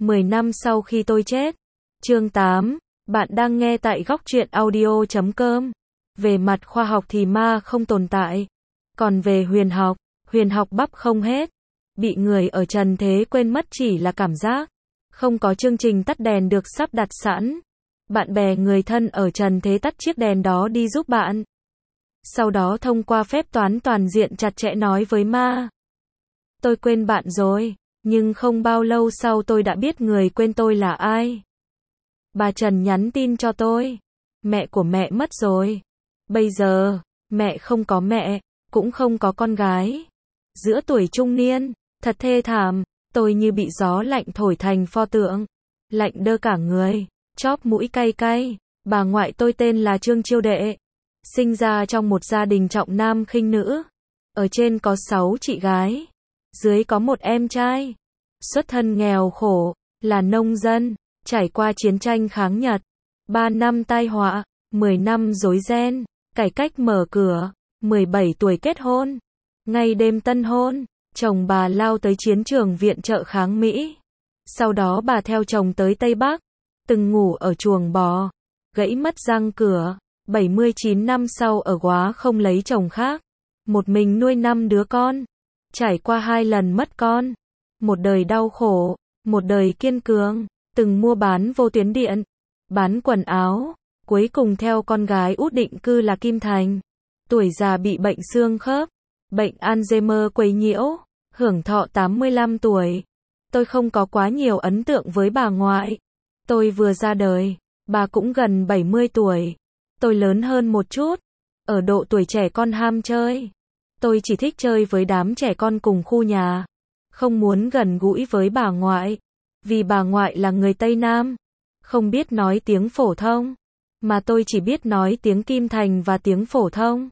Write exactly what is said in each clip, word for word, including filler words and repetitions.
mười năm sau khi tôi chết. Chương tám. Bạn đang nghe tại góc truyện audio chấm com. Về mặt khoa học thì ma không tồn tại. Còn về huyền học, huyền học bắp không hết. Bị người ở trần thế quên mất chỉ là cảm giác. Không có chương trình tắt đèn được sắp đặt sẵn. Bạn bè người thân ở trần thế tắt chiếc đèn đó đi giúp bạn. Sau đó thông qua phép toán toàn diện chặt chẽ nói với ma. Tôi quên bạn rồi, nhưng không bao lâu sau tôi đã biết người quên tôi là ai. Bà Trần nhắn tin cho tôi. Mẹ của mẹ mất rồi. Bây giờ, mẹ không có mẹ, cũng không có con gái. Giữa tuổi trung niên, thật thê thảm, tôi như bị gió lạnh thổi thành pho tượng. Lạnh đơ cả người, chóp mũi cay cay. Bà ngoại tôi tên là Trương Chiêu Đệ. Sinh ra trong một gia đình trọng nam khinh nữ. Ở trên có sáu chị gái. Dưới có một em trai. Xuất thân nghèo khổ, là nông dân. Trải qua chiến tranh kháng Nhật. Ba năm tai họa, mười năm rối ren. Cải cách mở cửa, mười bảy tuổi kết hôn. Ngay đêm tân hôn, chồng bà lao tới chiến trường viện trợ kháng Mỹ. Sau đó bà theo chồng tới Tây Bắc. Từng ngủ ở chuồng bò. Gãy mất răng cửa. bảy mươi chín năm sau ở Góa không lấy chồng khác. Một mình nuôi năm đứa con. Trải qua hai lần mất con. Một đời đau khổ. Một đời kiên cường. Từng mua bán vô tuyến điện. Bán quần áo. Cuối cùng theo con gái út định cư là Kim Thành. Tuổi già bị bệnh xương khớp. Bệnh Alzheimer quấy nhiễu. Hưởng thọ tám mươi lăm tuổi. Tôi không có quá nhiều ấn tượng với bà ngoại. Tôi vừa ra đời. Bà cũng gần bảy mươi tuổi. Tôi lớn hơn một chút. Ở độ tuổi trẻ con ham chơi. Tôi chỉ thích chơi với đám trẻ con cùng khu nhà. Không muốn gần gũi với bà ngoại. Vì bà ngoại là người Tây Nam. Không biết nói tiếng phổ thông. Mà tôi chỉ biết nói tiếng Kim Thành và tiếng phổ thông.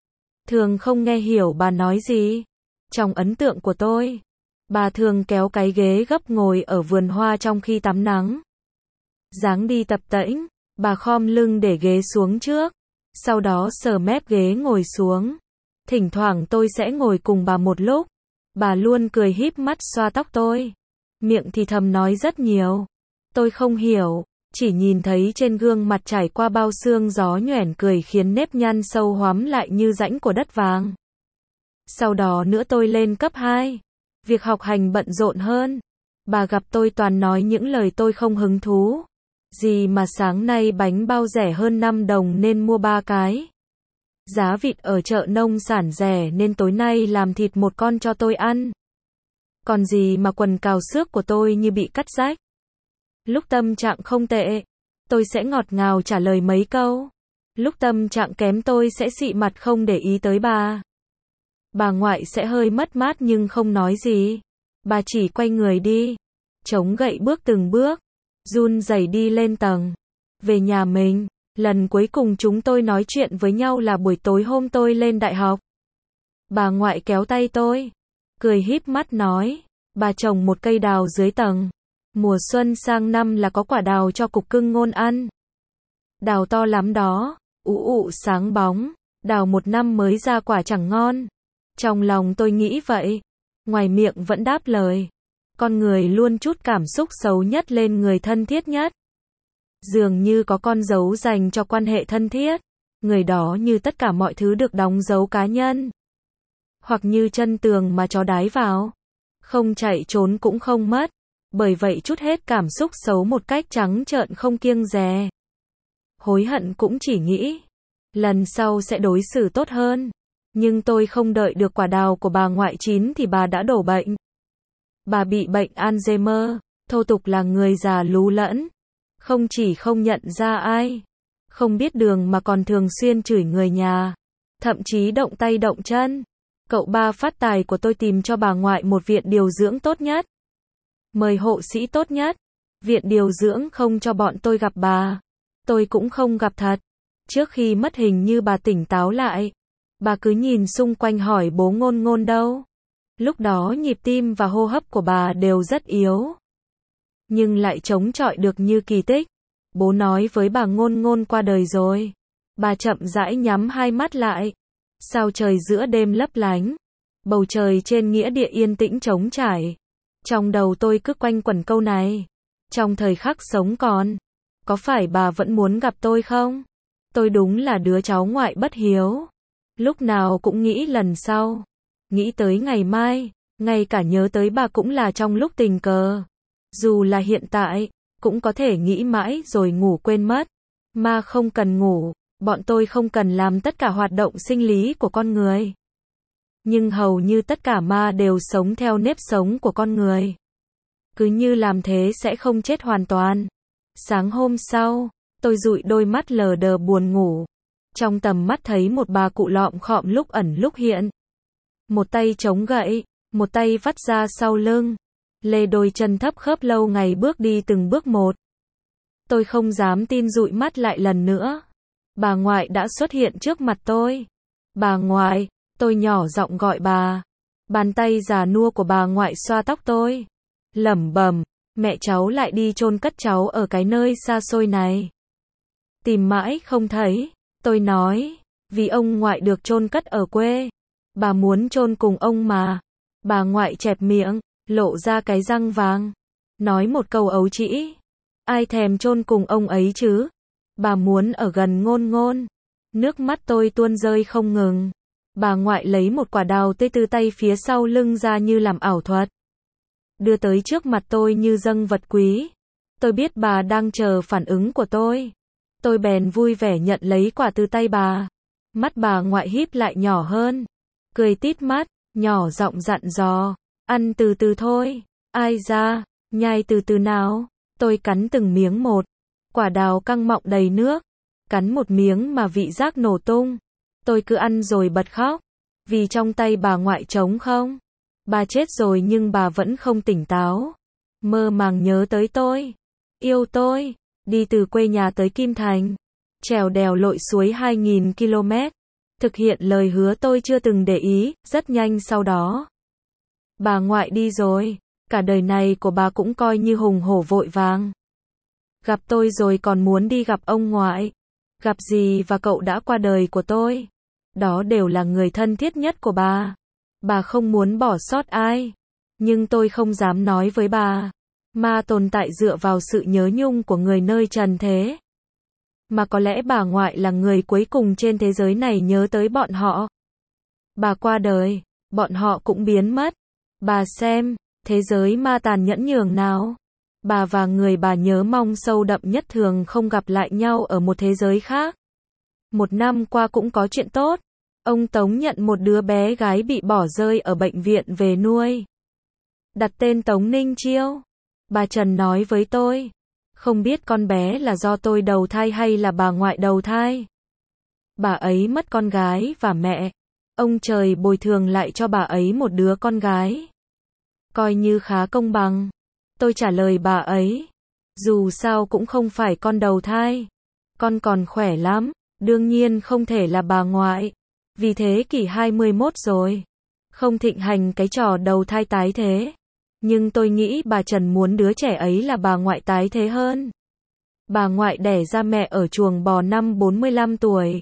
Thường không nghe hiểu bà nói gì. Trong ấn tượng của tôi, bà thường kéo cái ghế gấp ngồi ở vườn hoa trong khi tắm nắng. Dáng đi tập tễnh, bà khom lưng để ghế xuống trước. Sau đó sờ mép ghế ngồi xuống. Thỉnh thoảng tôi sẽ ngồi cùng bà một lúc. Bà luôn cười híp mắt xoa tóc tôi. Miệng thì thầm nói rất nhiều. Tôi không hiểu, chỉ nhìn thấy trên gương mặt trải qua bao sương gió nhoẻn cười khiến nếp nhăn sâu hoắm lại như rãnh của đất vàng. Sau đó nữa tôi lên cấp hai. Việc học hành bận rộn hơn. Bà gặp tôi toàn nói những lời tôi không hứng thú. Gì mà sáng nay bánh bao rẻ hơn năm đồng nên mua ba cái. Giá vịt ở chợ nông sản rẻ nên tối nay làm thịt một con cho tôi ăn. Còn gì mà quần cào xước của tôi như bị cắt rách. Lúc tâm trạng không tệ, tôi sẽ ngọt ngào trả lời mấy câu. Lúc tâm trạng kém tôi sẽ xị mặt không để ý tới bà. Bà ngoại sẽ hơi mất mát nhưng không nói gì. Bà chỉ quay người đi. Chống gậy bước từng bước. Run rẩy đi lên tầng. Về nhà mình. Lần cuối cùng chúng tôi nói chuyện với nhau là buổi tối hôm tôi lên đại học. Bà ngoại kéo tay tôi. Cười híp mắt nói. Bà trồng một cây đào dưới tầng. Mùa xuân sang năm là có quả đào cho cục cưng ngôn ăn. Đào to lắm đó. Ụ ụ sáng bóng. Đào một năm mới ra quả chẳng ngon. Trong lòng tôi nghĩ vậy. Ngoài miệng vẫn đáp lời. Con người luôn trút cảm xúc xấu nhất lên người thân thiết nhất. Dường như có con dấu dành cho quan hệ thân thiết. Người đó như tất cả mọi thứ được đóng dấu cá nhân. Hoặc như chân tường mà chó đái vào. Không chạy trốn cũng không mất. Bởi vậy trút hết cảm xúc xấu một cách trắng trợn không kiêng dè. Hối hận cũng chỉ nghĩ. Lần sau sẽ đối xử tốt hơn. Nhưng tôi không đợi được quả đào của bà ngoại chín thì bà đã đổ bệnh. Bà bị bệnh Alzheimer, thô tục là người già lú lẫn. Không chỉ không nhận ra ai, không biết đường mà còn thường xuyên chửi người nhà. Thậm chí động tay động chân. Cậu ba phát tài của tôi tìm cho bà ngoại một viện điều dưỡng tốt nhất. Mời hộ sĩ tốt nhất. Viện điều dưỡng không cho bọn tôi gặp bà. Tôi cũng không gặp thật. Trước khi mất hình như bà tỉnh táo lại. Bà cứ nhìn xung quanh hỏi bố Ngôn Ngôn đâu. Lúc đó nhịp tim và hô hấp của bà đều rất yếu. Nhưng lại chống chọi được như kỳ tích. Bố nói với bà Ngôn Ngôn qua đời rồi. Bà chậm rãi nhắm hai mắt lại. Sao trời giữa đêm lấp lánh. Bầu trời trên nghĩa địa yên tĩnh trống trải. Trong đầu tôi cứ quanh quẩn câu này. Trong thời khắc sống còn, có phải bà vẫn muốn gặp tôi không? Tôi đúng là đứa cháu ngoại bất hiếu. Lúc nào cũng nghĩ lần sau. Nghĩ tới ngày mai, ngay cả nhớ tới bà cũng là trong lúc tình cờ. Dù là hiện tại, cũng có thể nghĩ mãi rồi ngủ quên mất. Mà không cần ngủ, bọn tôi không cần làm tất cả hoạt động sinh lý của con người. Nhưng hầu như tất cả ma đều sống theo nếp sống của con người. Cứ như làm thế sẽ không chết hoàn toàn. Sáng hôm sau, tôi dụi đôi mắt lờ đờ buồn ngủ. Trong tầm mắt thấy một bà cụ lọm khọm lúc ẩn lúc hiện. Một tay chống gậy, một tay vắt ra sau lưng. Lê đôi chân thấp khớp lâu ngày bước đi từng bước một. Tôi không dám tin dụi mắt lại lần nữa. Bà ngoại đã xuất hiện trước mặt tôi. Bà ngoại, tôi nhỏ giọng gọi bà. Bàn tay già nua của bà ngoại xoa tóc tôi. Lẩm bẩm, mẹ cháu lại đi chôn cất cháu ở cái nơi xa xôi này. Tìm mãi không thấy. Tôi nói, vì ông ngoại được chôn cất ở quê. Bà muốn chôn cùng ông mà. Bà ngoại chẹp miệng, lộ ra cái răng vàng. Nói một câu ấu trĩ. Ai thèm chôn cùng ông ấy chứ? Bà muốn ở gần Ngôn Ngôn. Nước mắt tôi tuôn rơi không ngừng. Bà ngoại lấy một quả đào tươi từ tay phía sau lưng ra như làm ảo thuật. Đưa tới trước mặt tôi như dâng vật quý. Tôi biết bà đang chờ phản ứng của tôi. Tôi bèn vui vẻ nhận lấy quả từ tay bà. Mắt bà ngoại híp lại nhỏ hơn. Cười tít mắt, nhỏ giọng dặn dò. Ăn từ từ thôi. Ai da, nhai từ từ nào. Tôi cắn từng miếng một. Quả đào căng mọng đầy nước. Cắn một miếng mà vị giác nổ tung. Tôi cứ ăn rồi bật khóc. Vì trong tay bà ngoại trống không. Bà chết rồi nhưng bà vẫn không tỉnh táo. Mơ màng nhớ tới tôi. Yêu tôi. Đi từ quê nhà tới Kim Thành. Trèo đèo lội suối hai nghìn ki lô mét. Thực hiện lời hứa tôi chưa từng để ý, rất nhanh sau đó. Bà ngoại đi rồi. Cả đời này của bà cũng coi như hùng hổ vội vàng. Gặp tôi rồi còn muốn đi gặp ông ngoại. Gặp dì và cậu đã qua đời của tôi. Đó đều là người thân thiết nhất của bà. Bà không muốn bỏ sót ai. Nhưng tôi không dám nói với bà. Ma tồn tại dựa vào sự nhớ nhung của người nơi trần thế. Mà có lẽ bà ngoại là người cuối cùng trên thế giới này nhớ tới bọn họ. Bà qua đời, bọn họ cũng biến mất. Bà xem, thế giới ma tàn nhẫn nhường nào. Bà và người bà nhớ mong sâu đậm nhất thường không gặp lại nhau ở một thế giới khác. Một năm qua cũng có chuyện tốt. Ông Tống nhận một đứa bé gái bị bỏ rơi ở bệnh viện về nuôi. Đặt tên Tống Ninh Chiêu. Bà Trần nói với tôi. Không biết con bé là do tôi đầu thai hay là bà ngoại đầu thai. Bà ấy mất con gái và mẹ. Ông trời bồi thường lại cho bà ấy một đứa con gái. Coi như khá công bằng. Tôi trả lời bà ấy. Dù sao cũng không phải con đầu thai. Con còn khỏe lắm. Đương nhiên không thể là bà ngoại. Vì thế kỷ hai mươi mốt rồi. Không thịnh hành cái trò đầu thai tái thế. Nhưng tôi nghĩ bà Trần muốn đứa trẻ ấy là bà ngoại tái thế hơn. Bà ngoại đẻ ra mẹ ở chuồng bò năm bốn mươi lăm tuổi.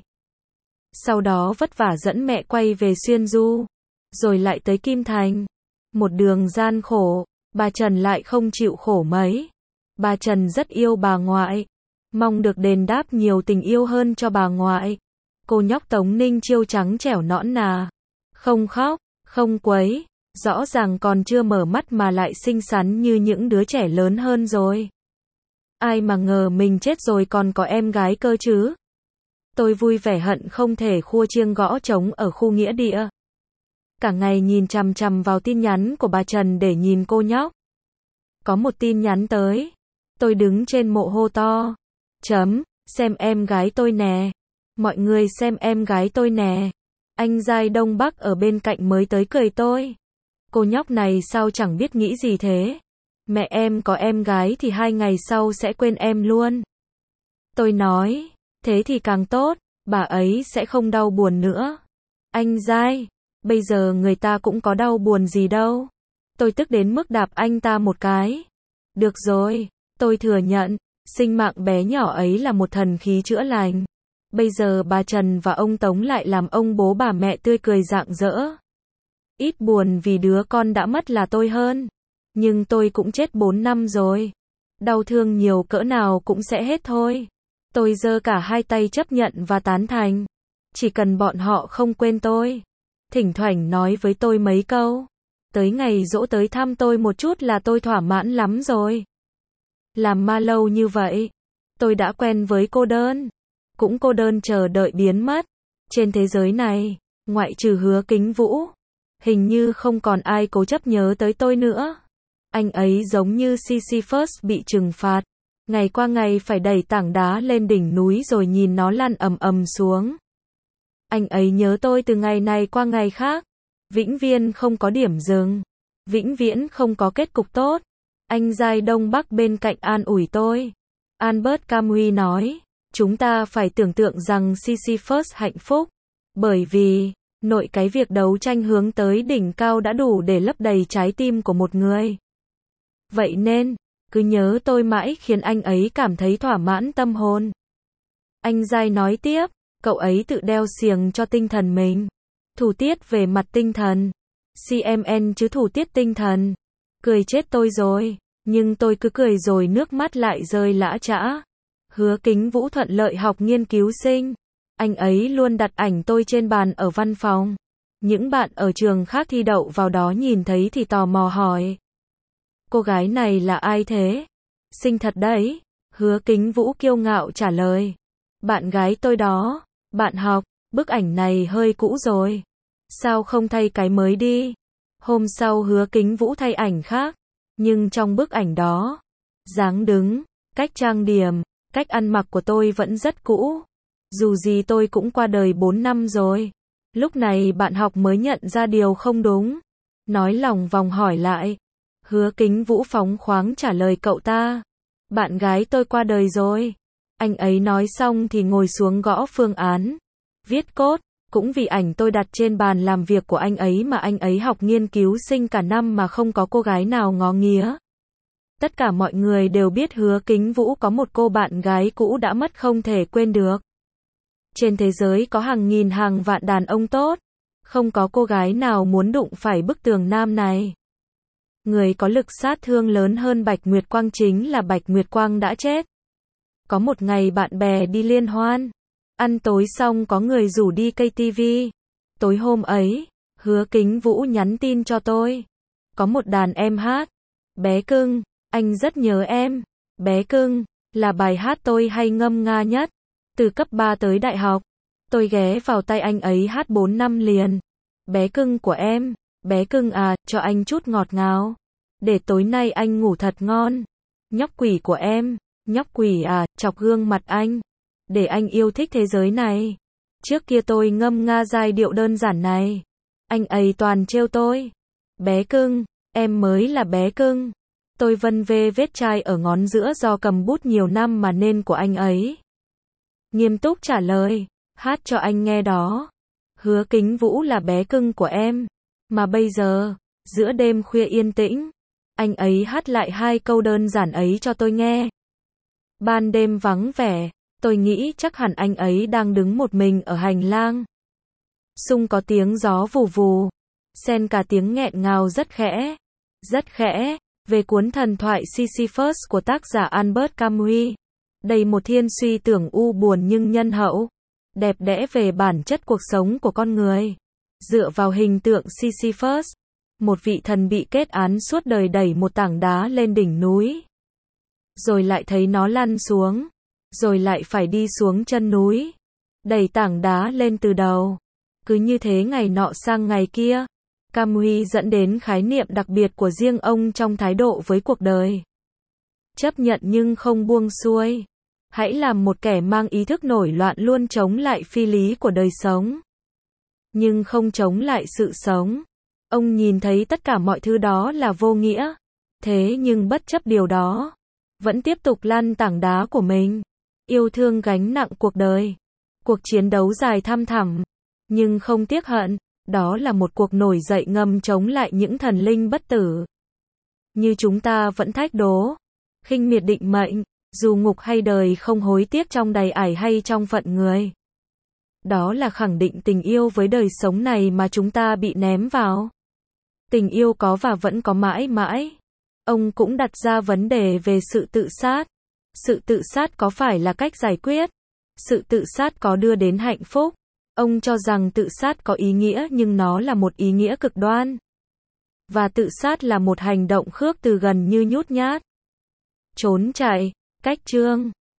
Sau đó vất vả dẫn mẹ quay về Xuyên Du. Rồi lại tới Kim Thành. Một đường gian khổ. Bà Trần lại không chịu khổ mấy. Bà Trần rất yêu bà ngoại. Mong được đền đáp nhiều tình yêu hơn cho bà ngoại. Cô nhóc Tống Ninh Chiêu trắng trẻo nõn nà. Không khóc, không quấy. Rõ ràng còn chưa mở mắt mà lại xinh xắn như những đứa trẻ lớn hơn rồi. Ai mà ngờ mình chết rồi còn có em gái cơ chứ. Tôi vui vẻ hận không thể khua chiêng gõ trống ở khu nghĩa địa. Cả ngày nhìn chằm chằm vào tin nhắn của bà Trần để nhìn cô nhóc. Có một tin nhắn tới. Tôi đứng trên mộ hô to. Chấm, xem em gái tôi nè. Mọi người xem em gái tôi nè. Anh giai Đông Bắc ở bên cạnh mới tới cười tôi. Cô nhóc này sao chẳng biết nghĩ gì thế. Mẹ em có em gái thì hai ngày sau sẽ quên em luôn. Tôi nói, thế thì càng tốt, bà ấy sẽ không đau buồn nữa. Anh giai, bây giờ người ta cũng có đau buồn gì đâu. Tôi tức đến mức đạp anh ta một cái. Được rồi, tôi thừa nhận, sinh mạng bé nhỏ ấy là một thần khí chữa lành. Bây giờ bà Trần và ông Tống lại làm ông bố bà mẹ tươi cười rạng rỡ. Ít buồn vì đứa con đã mất là tôi hơn. Nhưng tôi cũng chết bốn năm rồi. Đau thương nhiều cỡ nào cũng sẽ hết thôi. Tôi giơ cả hai tay chấp nhận và tán thành. Chỉ cần bọn họ không quên tôi. Thỉnh thoảng nói với tôi mấy câu. Tới ngày giỗ tới thăm tôi một chút là tôi thỏa mãn lắm rồi. Làm ma lâu như vậy. Tôi đã quen với cô đơn. Cũng cô đơn chờ đợi biến mất. Trên thế giới này, ngoại trừ Hứa Kính Vũ, hình như không còn ai cố chấp nhớ tới tôi nữa. Anh ấy giống như Sisyphus bị trừng phạt. Ngày qua ngày phải đẩy tảng đá lên đỉnh núi rồi nhìn nó lăn ầm ầm xuống. Anh ấy nhớ tôi từ ngày này qua ngày khác. Vĩnh viễn không có điểm dừng. Vĩnh viễn không có kết cục tốt. Anh giai đông bắc bên cạnh an ủi tôi. Albert Camus nói, chúng ta phải tưởng tượng rằng Sisyphus hạnh phúc. Bởi vì, nội cái việc đấu tranh hướng tới đỉnh cao đã đủ để lấp đầy trái tim của một người. Vậy nên, cứ nhớ tôi mãi khiến anh ấy cảm thấy thỏa mãn tâm hồn. Anh giai nói tiếp, cậu ấy tự đeo xiềng cho tinh thần mình. Thủ tiết về mặt tinh thần. xê em en chứ thủ tiết tinh thần. Cười chết tôi rồi. Nhưng tôi cứ cười rồi nước mắt lại rơi lã chã. Hứa Kính Vũ thuận lợi học nghiên cứu sinh. Anh ấy luôn đặt ảnh tôi trên bàn ở văn phòng. Những bạn ở trường khác thi đậu vào đó nhìn thấy thì tò mò hỏi. Cô gái này là ai thế? Xinh thật đấy. Hứa Kính Vũ kiêu ngạo trả lời. Bạn gái tôi đó. Bạn học, bức ảnh này hơi cũ rồi. Sao không thay cái mới đi? Hôm sau Hứa Kính Vũ thay ảnh khác. Nhưng trong bức ảnh đó, dáng đứng, cách trang điểm, cách ăn mặc của tôi vẫn rất cũ. Dù gì tôi cũng qua đời bốn năm rồi. Lúc này bạn học mới nhận ra điều không đúng. Nói lòng vòng hỏi lại. Hứa Kính Vũ phóng khoáng trả lời cậu ta. Bạn gái tôi qua đời rồi. Anh ấy nói xong thì ngồi xuống gõ phương án. Viết cốt. Cũng vì ảnh tôi đặt trên bàn làm việc của anh ấy mà anh ấy học nghiên cứu sinh cả năm mà không có cô gái nào ngó nghía. Tất cả mọi người đều biết Hứa Kính Vũ có một cô bạn gái cũ đã mất không thể quên được. Trên thế giới có hàng nghìn hàng vạn đàn ông tốt. Không có cô gái nào muốn đụng phải bức tường nam này. Người có lực sát thương lớn hơn Bạch Nguyệt Quang chính là Bạch Nguyệt Quang đã chết. Có một ngày bạn bè đi liên hoan. Ăn tối xong có người rủ đi ca tê vê. Tối hôm ấy, Hứa Kính Vũ nhắn tin cho tôi. Có một đàn em hát. Bé cưng, anh rất nhớ em. Bé cưng, là bài hát tôi hay ngâm nga nhất. Từ cấp ba tới đại học, tôi ghé vào tay anh ấy hát bốn năm liền. Bé cưng của em, bé cưng à, cho anh chút ngọt ngào. Để tối nay anh ngủ thật ngon. Nhóc quỷ của em, nhóc quỷ à, chọc gương mặt anh. Để anh yêu thích thế giới này. Trước kia tôi ngâm nga giai điệu đơn giản này. Anh ấy toàn trêu tôi. Bé cưng, em mới là bé cưng. Tôi vân vê vết chai ở ngón giữa do cầm bút nhiều năm mà nên của anh ấy. Nghiêm túc trả lời. Hát cho anh nghe đó. Hứa Kính Vũ là bé cưng của em. Mà bây giờ, giữa đêm khuya yên tĩnh, anh ấy hát lại hai câu đơn giản ấy cho tôi nghe. Ban đêm vắng vẻ. Tôi nghĩ chắc hẳn anh ấy đang đứng một mình ở hành lang. Xung có tiếng gió vù vù. Xen cả tiếng nghẹn ngào rất khẽ. Rất khẽ. Về cuốn thần thoại Sisyphus của tác giả Albert Camus. Đầy một thiên suy tưởng u buồn nhưng nhân hậu. Đẹp đẽ về bản chất cuộc sống của con người. Dựa vào hình tượng Sisyphus. Một vị thần bị kết án suốt đời đẩy một tảng đá lên đỉnh núi. Rồi lại thấy nó lăn xuống. Rồi lại phải đi xuống chân núi. Đẩy tảng đá lên từ đầu. Cứ như thế ngày nọ sang ngày kia. Camus dẫn đến khái niệm đặc biệt của riêng ông trong thái độ với cuộc đời. Chấp nhận nhưng không buông xuôi. Hãy làm một kẻ mang ý thức nổi loạn luôn chống lại phi lý của đời sống. Nhưng không chống lại sự sống. Ông nhìn thấy tất cả mọi thứ đó là vô nghĩa. Thế nhưng bất chấp điều đó. Vẫn tiếp tục lăn tảng đá của mình. Yêu thương gánh nặng cuộc đời. Cuộc chiến đấu dài thăm thẳm. Nhưng không tiếc hận. Đó là một cuộc nổi dậy ngầm chống lại những thần linh bất tử. Như chúng ta vẫn thách đố. Khinh miệt định mệnh. Dù ngục hay đời không hối tiếc trong đầy ải hay trong phận người. Đó là khẳng định tình yêu với đời sống này mà chúng ta bị ném vào. Tình yêu có và vẫn có mãi mãi. Ông cũng đặt ra vấn đề về sự tự sát. Sự tự sát có phải là cách giải quyết? Sự tự sát có đưa đến hạnh phúc? Ông cho rằng tự sát có ý nghĩa nhưng nó là một ý nghĩa cực đoan. Và tự sát là một hành động khước từ gần như nhút nhát. Trốn chạy. Cách chương